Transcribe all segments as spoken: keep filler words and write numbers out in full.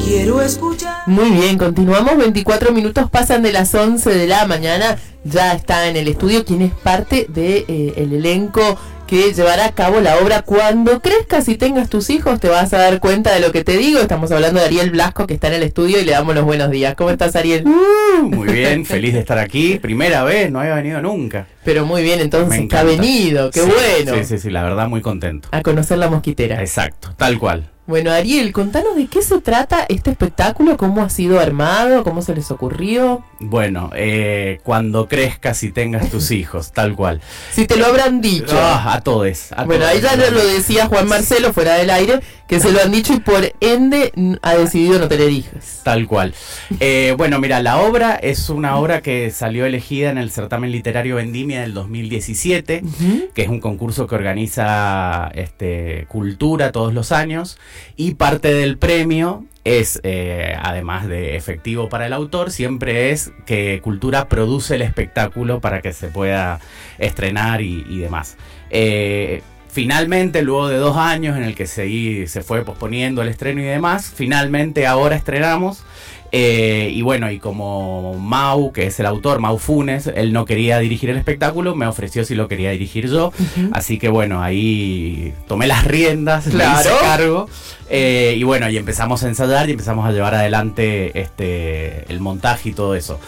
quiero escuchar. Muy bien, continuamos. veinticuatro minutos pasan de las once de la mañana. Ya está en el estudio quien es parte del de, eh, elenco que llevará a cabo la obra Cuando crezcas y tengas tus hijos. Te vas a dar cuenta de lo que te digo. Estamos hablando de Ariel Blasco, que está en el estudio, y le damos los buenos días. ¿Cómo estás, Ariel? Uh, muy bien, feliz de estar aquí. Primera vez, no había venido nunca. Pero muy bien, entonces, que ha venido. ¡Qué sí, bueno! Sí, sí, sí, la verdad muy contento. A conocer la mosquitera. Exacto, tal cual. Bueno, Ariel, contanos de qué se trata este espectáculo, cómo ha sido armado, cómo se les ocurrió. Bueno, eh, cuando crezcas y tengas tus hijos, tal cual. Si te lo habrán dicho. Oh, a todos. A bueno, todos, ahí ya lo decía Juan Marcelo fuera del aire, que se lo han dicho y por ende ha decidido no tener hijos. Tal cual. Eh, bueno, mira, la obra es una obra que salió elegida en el certamen literario Vendimia del dos mil diecisiete, uh-huh. que es un concurso que organiza este, Cultura todos los años. Y parte del premio es, eh, además de efectivo para el autor, siempre es que Cultura produce el espectáculo para que se pueda estrenar y, y demás. Eh, finalmente, luego de dos años en el que se, se fue posponiendo el estreno y demás, finalmente ahora estrenamos. Eh, y bueno, y como Mau, que es el autor, Mau Funes, él no quería dirigir el espectáculo, me ofreció si lo quería dirigir yo. Uh-huh. Así que bueno, ahí tomé las riendas, claro. me hice cargo. Eh, y bueno, y empezamos a ensayar y empezamos a llevar adelante este, el montaje y todo eso.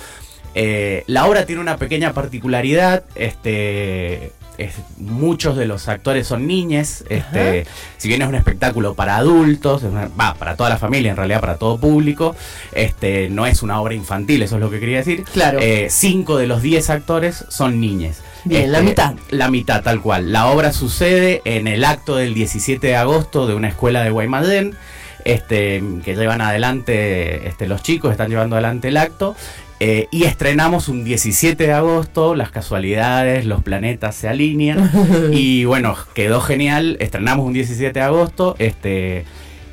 Eh, la obra tiene una pequeña particularidad, este... Es, muchos de los actores son niñes, este, si bien es un espectáculo para adultos, va, para toda la familia, en realidad para todo público, este, no es una obra infantil, eso es lo que quería decir. Claro. Eh, cinco de los diez actores son niñes. Bien, este, la mitad. La mitad, tal cual. La obra sucede en el acto del diecisiete de agosto de una escuela de Guaymallén, este, que llevan adelante, este, los chicos están llevando adelante el acto. Eh, y estrenamos un diecisiete de agosto, las casualidades, los planetas se alinean y bueno, quedó genial, estrenamos un diecisiete de agosto, este,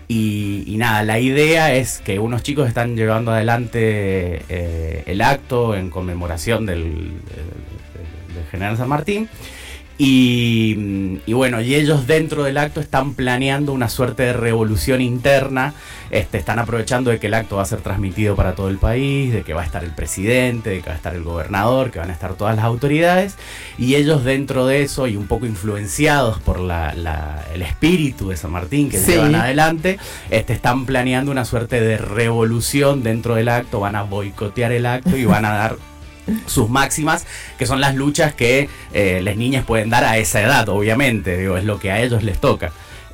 y, y nada, la idea es que unos chicos están llevando adelante eh, el acto en conmemoración del, del, del General San Martín. Y, y bueno, y ellos dentro del acto están planeando una suerte de revolución interna, este, están aprovechando de que el acto va a ser transmitido para todo el país, de que va a estar el presidente, de que va a estar el gobernador, que van a estar todas las autoridades, y ellos dentro de eso, y un poco influenciados por la, la, el espíritu de San Martín que sí. llevan adelante, este, están planeando una suerte de revolución dentro del acto, van a boicotear el acto y van a dar sus máximas, que son las luchas que eh, las niñas pueden dar a esa edad, obviamente, digo, es lo que a ellos les toca.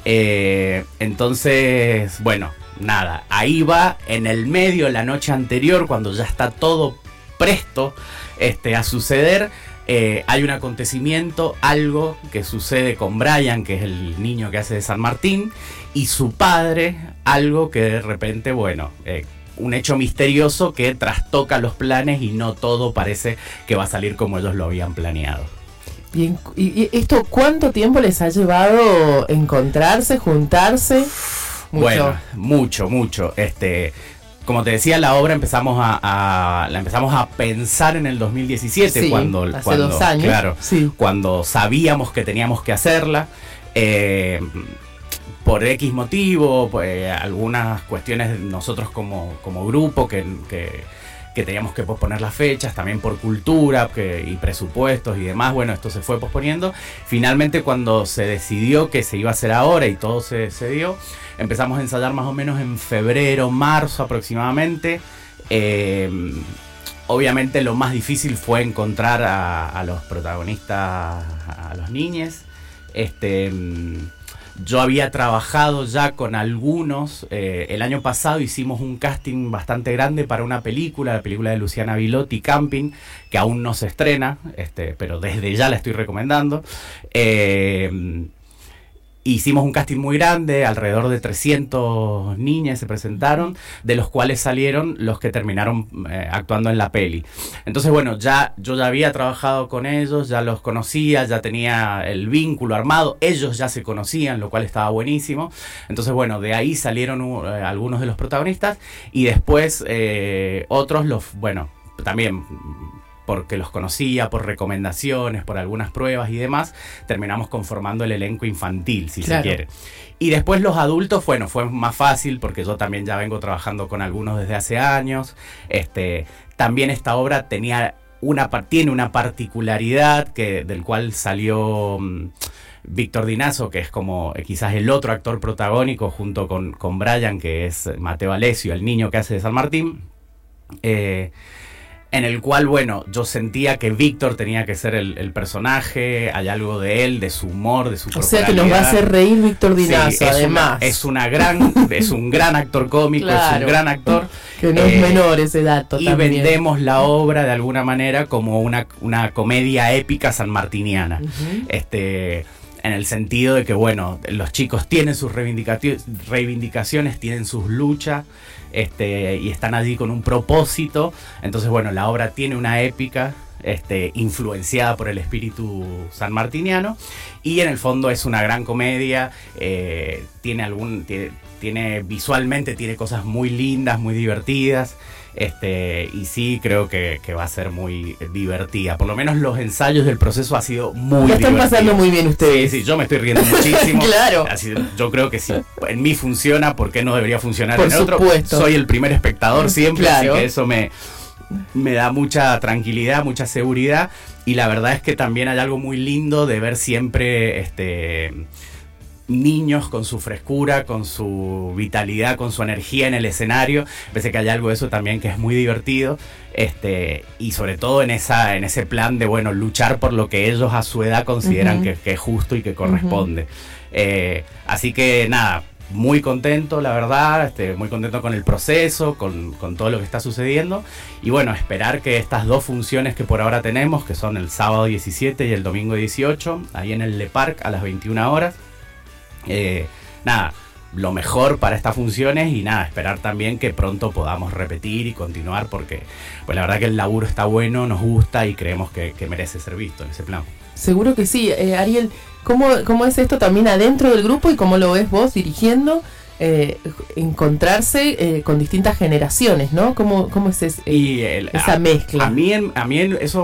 Eh, entonces, bueno, nada, ahí va en el medio, la noche anterior, cuando ya está todo presto este, a suceder, eh, hay un acontecimiento, algo que sucede con Brian, que es el niño que hace de San Martín, y su padre, algo que de repente, bueno... Eh, un hecho misterioso que trastoca los planes y no todo parece que va a salir como ellos lo habían planeado. Bien, ¿y esto cuánto tiempo les ha llevado encontrarse, juntarse? Mucho. Bueno, mucho, mucho. Este, como te decía, la obra empezamos a, a la empezamos a pensar en el dos mil diecisiete, sí, cuando, hace cuando, dos años. Claro, sí. cuando sabíamos que teníamos que hacerla. Eh, por X motivo, pues, algunas cuestiones nosotros como, como grupo que, que, que teníamos que posponer las fechas, también por cultura que, y presupuestos y demás, bueno, esto se fue posponiendo. Finalmente, cuando se decidió que se iba a hacer ahora y todo se, se dio, empezamos a ensayar más o menos en febrero, marzo aproximadamente. Eh, obviamente lo más difícil fue encontrar a, a los protagonistas, a los niños. Este... Yo había trabajado ya con algunos, eh, el año pasado hicimos un casting bastante grande para una película, la película de Luciana Vilotti, Camping, que aún no se estrena, este, pero desde ya la estoy recomendando. Eh, Hicimos un casting muy grande, alrededor de trescientos niñas se presentaron, de los cuales salieron los que terminaron eh, actuando en la peli. Entonces, bueno, ya yo ya había trabajado con ellos, ya los conocía, ya tenía el vínculo armado, ellos ya se conocían, lo cual estaba buenísimo. Entonces, bueno, de ahí salieron uh, algunos de los protagonistas y después eh, otros, los, bueno, también... porque los conocía, por recomendaciones, por algunas pruebas y demás, terminamos conformando el elenco infantil, si claro. se quiere. Y después los adultos, bueno, fue más fácil porque yo también ya vengo trabajando con algunos desde hace años. Este, también esta obra tenía una, tiene una particularidad que, del cual salió um, Víctor Dinazo, que es como eh, quizás el otro actor protagónico junto con, con Brian, que es Mateo Alessio, el niño que hace de San Martín. Eh, en el cual, bueno, yo sentía que Víctor tenía que ser el, el personaje, hay algo de él, de su humor, de su corporalidad. O sea, que nos va a hacer reír Víctor Dinazo, sí, es además. Una, es, una gran, es un gran actor cómico, claro. es un gran actor. Que no eh, es menor ese dato Y también. vendemos la obra de alguna manera como una, una comedia épica sanmartiniana. Uh-huh. Este... En el sentido de que, bueno, los chicos tienen sus reivindicaciones, tienen sus luchas, este, y están allí con un propósito. Entonces, bueno, la obra tiene una épica, este, influenciada por el espíritu sanmartiniano, y en el fondo es una gran comedia, eh, tiene algún, tiene, tiene, visualmente tiene cosas muy lindas, muy divertidas. Este, y sí creo que, que va a ser muy divertida. Por lo menos los ensayos del proceso ha sido muy divertido. Lo están pasando muy bien ustedes. Sí, sí, yo me estoy riendo muchísimo. Claro. Así, yo creo que si en mí funciona, ¿por qué no debería funcionar Por en supuesto. otro? Soy el primer espectador siempre, claro. así que eso me, me da mucha tranquilidad, mucha seguridad. Y la verdad es que también hay algo muy lindo de ver siempre este niños con su frescura, con su vitalidad, con su energía en el escenario. Parece que hay algo de eso también que es muy divertido, este, y sobre todo en esa, en ese plan de, bueno, luchar por lo que ellos a su edad consideran uh-huh. que, que es justo y que corresponde. Uh-huh. eh, así que nada, muy contento, la verdad, este, muy contento con el proceso, con, con todo lo que está sucediendo, y bueno, esperar que estas dos funciones que por ahora tenemos, que son el sábado diecisiete y el domingo dieciocho, ahí en el Le Parc a las veintiuna horas, Eh, nada, lo mejor para estas funciones, y nada, esperar también que pronto podamos repetir y continuar, porque pues la verdad que el laburo está bueno, nos gusta y creemos que, que merece ser visto en ese plan. Seguro que sí. eh, Ariel, ¿cómo, ¿cómo es esto también adentro del grupo y cómo lo ves vos dirigiendo? Eh, encontrarse eh, con distintas generaciones, ¿no? ¿Cómo, cómo es ese, eh, y el, esa a, mezcla? A mí, en, a mí en eso